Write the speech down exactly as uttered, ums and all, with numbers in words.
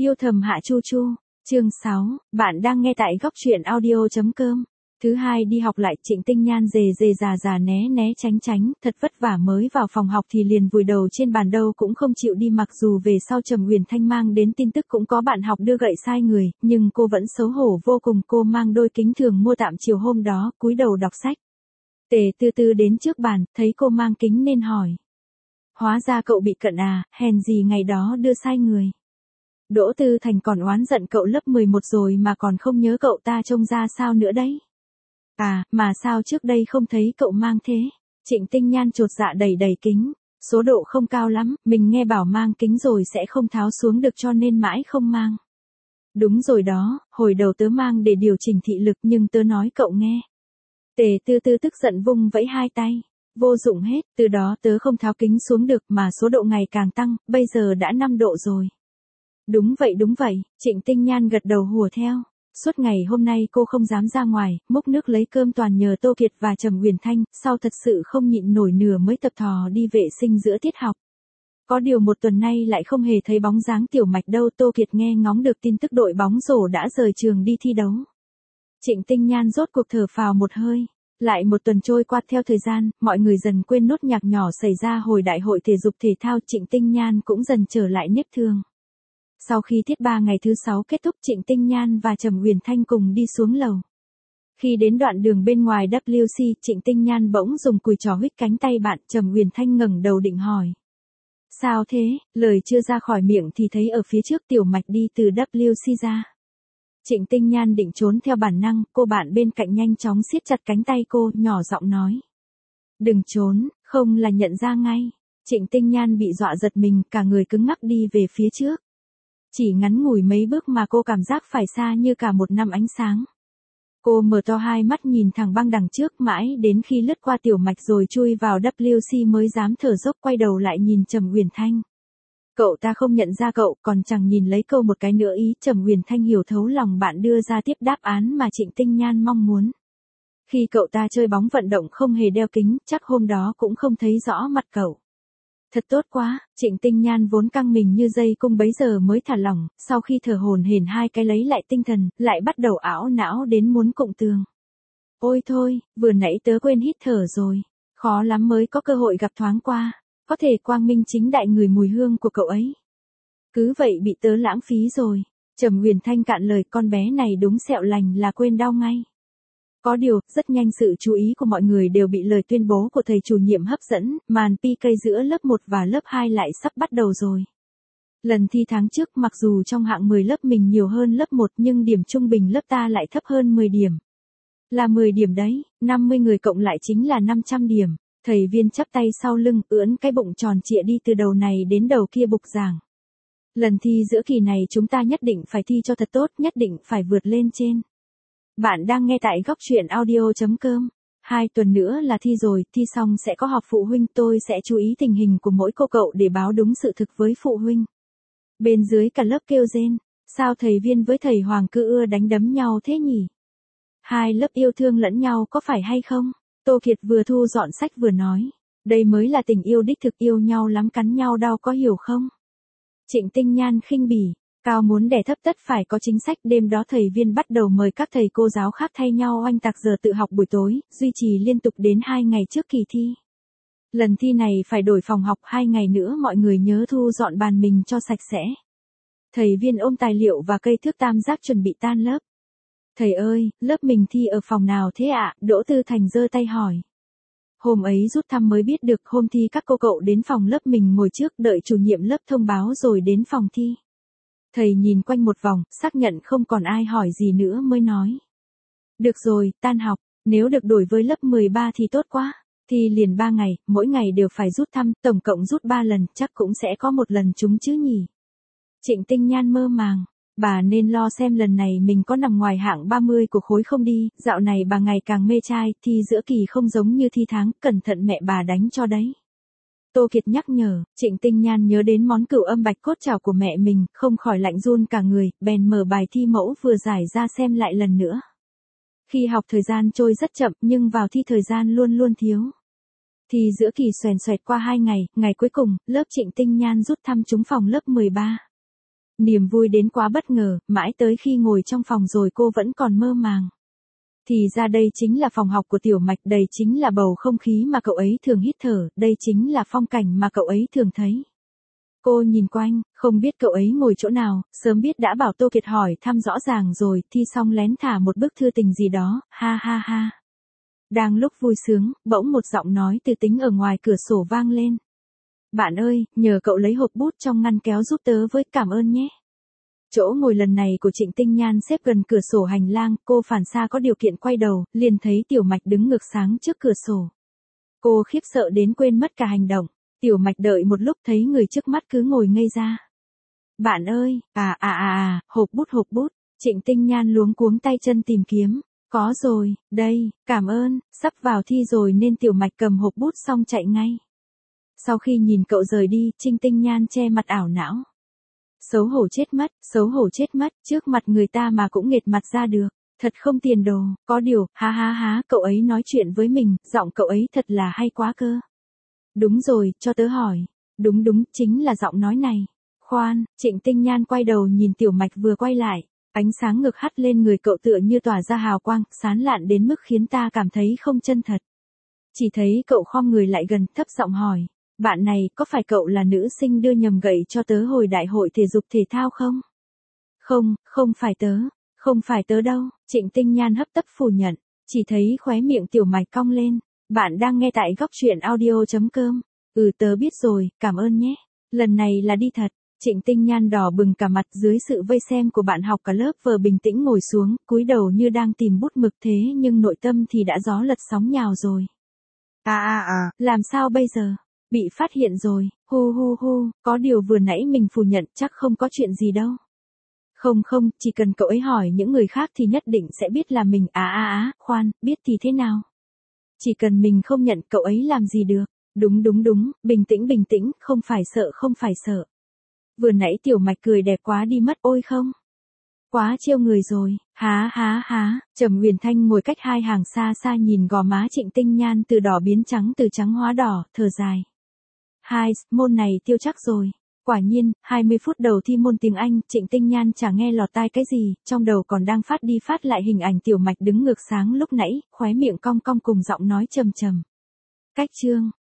Yêu thầm Hạ Chu Chu, chương sáu, bạn đang nghe tại góc truyện audio chấm com. Thứ hai đi học lại, Trịnh Tinh Nhan dề dề già già né né tránh tránh, thật vất vả mới vào phòng học thì liền vùi đầu trên bàn đâu cũng không chịu đi, mặc dù về sau Trầm Uyển Thanh mang đến tin tức cũng có bạn học đưa gậy sai người, nhưng cô vẫn xấu hổ vô cùng. Cô mang đôi kính thường mua tạm chiều hôm đó, cúi đầu đọc sách. Tề Tư Tư đến trước bàn, thấy cô mang kính nên hỏi. Hóa ra cậu bị cận à, hèn gì ngày đó đưa sai người. Đỗ Tư Thành còn oán giận cậu lớp mười một rồi mà còn không nhớ cậu ta trông ra sao nữa đấy. À, mà sao trước đây không thấy cậu mang thế? Trịnh Tinh Nhan chột dạ đẩy đẩy kính. Số độ không cao lắm, mình nghe bảo mang kính rồi sẽ không tháo xuống được cho nên mãi không mang. Đúng rồi đó, hồi đầu tớ mang để điều chỉnh thị lực nhưng tớ nói cậu nghe. Tề Tư Tư tức giận vung vẫy hai tay. Vô dụng hết, từ đó tớ không tháo kính xuống được mà số độ ngày càng tăng, bây giờ đã năm độ rồi. Đúng vậy đúng vậy, Trịnh Tinh Nhan gật đầu hùa theo. Suốt ngày hôm nay cô không dám ra ngoài, múc nước lấy cơm toàn nhờ Tô Kiệt và Trầm Uyển Thanh, sau thật sự không nhịn nổi nửa mới tập thò đi vệ sinh giữa tiết học. Có điều một tuần nay lại không hề thấy bóng dáng Tiểu Mạch đâu. Tô Kiệt nghe ngóng được tin tức đội bóng rổ đã rời trường đi thi đấu. Trịnh Tinh Nhan rốt cuộc thở phào một hơi. Lại một tuần trôi qua, theo thời gian, mọi người dần quên nốt nhạc nhỏ xảy ra hồi đại hội thể dục thể thao. Trịnh Tinh Nhan cũng dần trở lại nếp thường. Sau khi tiết ba ngày thứ sáu kết thúc, Trịnh Tinh Nhan và Trầm Uyển Thanh cùng đi xuống lầu. Khi đến đoạn đường bên ngoài W C, Trịnh Tinh Nhan bỗng dùng cùi trò huých cánh tay bạn. Trầm Uyển Thanh ngẩng đầu định hỏi. Sao thế? Lời chưa ra khỏi miệng thì thấy ở phía trước Tiểu Mạch đi từ W C ra. Trịnh Tinh Nhan định trốn theo bản năng, cô bạn bên cạnh nhanh chóng siết chặt cánh tay cô, nhỏ giọng nói. Đừng trốn, không là nhận ra ngay. Trịnh Tinh Nhan bị dọa giật mình, cả người cứng ngắc đi về phía trước. Chỉ ngắn ngủi mấy bước mà cô cảm giác phải xa như cả một năm ánh sáng. Cô mở to hai mắt nhìn thẳng băng đằng trước, mãi đến khi lướt qua Tiểu Mạch rồi chui vào W C mới dám thở dốc quay đầu lại nhìn Trầm Uyển Thanh. Cậu ta không nhận ra cậu, còn chẳng nhìn lấy câu một cái nữa. Ý Trầm Uyển Thanh hiểu thấu lòng bạn, đưa ra tiếp đáp án mà Trịnh Tinh Nhan mong muốn. Khi cậu ta chơi bóng vận động không hề đeo kính, chắc hôm đó cũng không thấy rõ mặt cậu. Thật tốt quá, Trịnh Tinh Nhan vốn căng mình như dây cung bấy giờ mới thả lỏng, sau khi thở hổn hển hai cái lấy lại tinh thần, lại bắt đầu ảo não đến muốn cụng tường. Ôi thôi, vừa nãy tớ quên hít thở rồi, khó lắm mới có cơ hội gặp thoáng qua, có thể quang minh chính đại ngửi mùi hương của cậu ấy. Cứ vậy bị tớ lãng phí rồi. Trầm Uyển Thanh cạn lời, con bé này đúng sẹo lành là quên đau ngay. Có điều, rất nhanh sự chú ý của mọi người đều bị lời tuyên bố của thầy chủ nhiệm hấp dẫn, màn pê ca giữa lớp một và lớp hai lại sắp bắt đầu rồi. Lần thi tháng trước, mặc dù trong hạng mười lớp mình nhiều hơn lớp một nhưng điểm trung bình lớp ta lại thấp hơn mười điểm. Là mười điểm đấy, năm mươi người cộng lại chính là năm trăm điểm. Thầy Viên chắp tay sau lưng, ưỡn cái bụng tròn trịa đi từ đầu này đến đầu kia bục giảng. Lần thi giữa kỳ này chúng ta nhất định phải thi cho thật tốt, nhất định phải vượt lên trên. Bạn đang nghe tại góc truyện audio chấm com. Hai tuần nữa là thi rồi, thi xong sẽ có họp phụ huynh, tôi sẽ chú ý tình hình của mỗi cô cậu để báo đúng sự thực với phụ huynh. Bên dưới cả lớp kêu rên, sao thầy Viên với thầy Hoàng cứ ưa đánh đấm nhau thế nhỉ? Hai lớp yêu thương lẫn nhau có phải hay không? Tô Kiệt vừa thu dọn sách vừa nói, đây mới là tình yêu đích thực, yêu nhau lắm cắn nhau đau có hiểu không? Trịnh Tinh Nhan khinh bỉ, cao muốn đè thấp tất phải có chính sách. Đêm đó thầy Viên bắt đầu mời các thầy cô giáo khác thay nhau oanh tạc giờ tự học buổi tối, duy trì liên tục đến hai ngày trước kỳ thi. Lần thi này phải đổi phòng học, hai ngày nữa mọi người nhớ thu dọn bàn mình cho sạch sẽ. Thầy Viên ôm tài liệu và cây thước tam giác chuẩn bị tan lớp. Thầy ơi, lớp mình thi ở phòng nào thế ạ? Đỗ Tư Thành giơ tay hỏi. Hôm ấy rút thăm mới biết được, hôm thi các cô cậu đến phòng lớp mình ngồi trước, đợi chủ nhiệm lớp thông báo rồi đến phòng thi. Thầy nhìn quanh một vòng, xác nhận không còn ai hỏi gì nữa mới nói. Được rồi, tan học, nếu được đổi với lớp mười ba thì tốt quá. Thi liền ba ngày, mỗi ngày đều phải rút thăm, tổng cộng rút ba lần, chắc cũng sẽ có một lần trúng chứ nhỉ. Trịnh Tinh Nhan mơ màng. Bà nên lo xem lần này mình có nằm ngoài hạng ba mươi của khối không đi, dạo này bà ngày càng mê trai, thi giữa kỳ không giống như thi tháng, cẩn thận mẹ bà đánh cho đấy. Tô Kiệt nhắc nhở, Trịnh Tinh Nhan nhớ đến món cửu âm bạch cốt chảo của mẹ mình, không khỏi lạnh run cả người, bèn mở bài thi mẫu vừa giải ra xem lại lần nữa. Khi học thời gian trôi rất chậm nhưng vào thi thời gian luôn luôn thiếu. Thi giữa kỳ xoèn xoẹt qua hai ngày, ngày cuối cùng, lớp Trịnh Tinh Nhan rút thăm trúng phòng lớp mười ba. Niềm vui đến quá bất ngờ, mãi tới khi ngồi trong phòng rồi cô vẫn còn mơ màng. Thì ra đây chính là phòng học của Tiểu Mạch, đây chính là bầu không khí mà cậu ấy thường hít thở, đây chính là phong cảnh mà cậu ấy thường thấy. Cô nhìn quanh, không biết cậu ấy ngồi chỗ nào, sớm biết đã bảo Tô Kiệt hỏi thăm rõ ràng rồi, thi xong lén thả một bức thư tình gì đó, ha ha ha. Đang lúc vui sướng, bỗng một giọng nói từ tính ở ngoài cửa sổ vang lên. Bạn ơi, nhờ cậu lấy hộp bút trong ngăn kéo giúp tớ với, cảm ơn nhé. Chỗ ngồi lần này của Trịnh Tinh Nhan xếp gần cửa sổ hành lang, cô phản xạ có điều kiện quay đầu, liền thấy Tiểu Mạch đứng ngược sáng trước cửa sổ. Cô khiếp sợ đến quên mất cả hành động. Tiểu Mạch đợi một lúc thấy người trước mắt cứ ngồi ngây ra. Bạn ơi, à à à à, hộp bút hộp bút, Trịnh Tinh Nhan luống cuống tay chân tìm kiếm. Có rồi, đây, cảm ơn, sắp vào thi rồi nên Tiểu Mạch cầm hộp bút xong chạy ngay. Sau khi nhìn cậu rời đi, Trịnh Tinh Nhan che mặt ảo não. Xấu hổ chết mất, xấu hổ chết mất, trước mặt người ta mà cũng nghệt mặt ra được, thật không tiền đồ, có điều, ha ha ha, cậu ấy nói chuyện với mình, giọng cậu ấy thật là hay quá cơ. Đúng rồi, cho tớ hỏi. Đúng đúng, chính là giọng nói này. Khoan, Trịnh Tinh Nhan quay đầu nhìn Tiểu Mạch vừa quay lại, ánh sáng ngực hắt lên người cậu tựa như tỏa ra hào quang, sán lạn đến mức khiến ta cảm thấy không chân thật. Chỉ thấy cậu khom người lại gần, thấp giọng hỏi. Bạn này, có phải cậu là nữ sinh đưa nhầm gậy cho tớ hồi đại hội thể dục thể thao không? Không, không phải tớ, không phải tớ đâu, Trịnh Tinh Nhan hấp tấp phủ nhận, chỉ thấy khóe miệng Tiểu Mạch cong lên. Bạn đang nghe tại góc truyện audio chấm com. Ừ tớ biết rồi, cảm ơn nhé. Lần này là đi thật. Trịnh Tinh Nhan đỏ bừng cả mặt dưới sự vây xem của bạn học cả lớp, vừa bình tĩnh ngồi xuống, cúi đầu như đang tìm bút mực, thế nhưng nội tâm thì đã gió lật sóng nhào rồi. À à à, làm sao bây giờ? Bị phát hiện rồi, hu hu hu, có điều vừa nãy mình phủ nhận, chắc không có chuyện gì đâu. Không không, chỉ cần cậu ấy hỏi những người khác thì nhất định sẽ biết là mình. À à à, khoan, biết thì thế nào? Chỉ cần mình không nhận, cậu ấy làm gì được. Đúng đúng đúng, bình tĩnh bình tĩnh, không phải sợ không phải sợ. Vừa nãy Tiểu Mạch cười đẹp quá đi mất, ôi không. Quá trêu người rồi, há há há, Trầm Huyền Thanh ngồi cách hai hàng xa xa nhìn gò má Trịnh Tinh Nhan từ đỏ biến trắng, từ trắng hóa đỏ, thở dài. Hai, môn này tiêu chắc rồi. Quả nhiên, hai mươi phút đầu thi môn tiếng Anh, Trịnh Tinh Nhan chả nghe lọt tai cái gì, trong đầu còn đang phát đi phát lại hình ảnh Tiểu Mạch đứng ngược sáng lúc nãy, khóe miệng cong cong cùng giọng nói trầm trầm. Cách chương,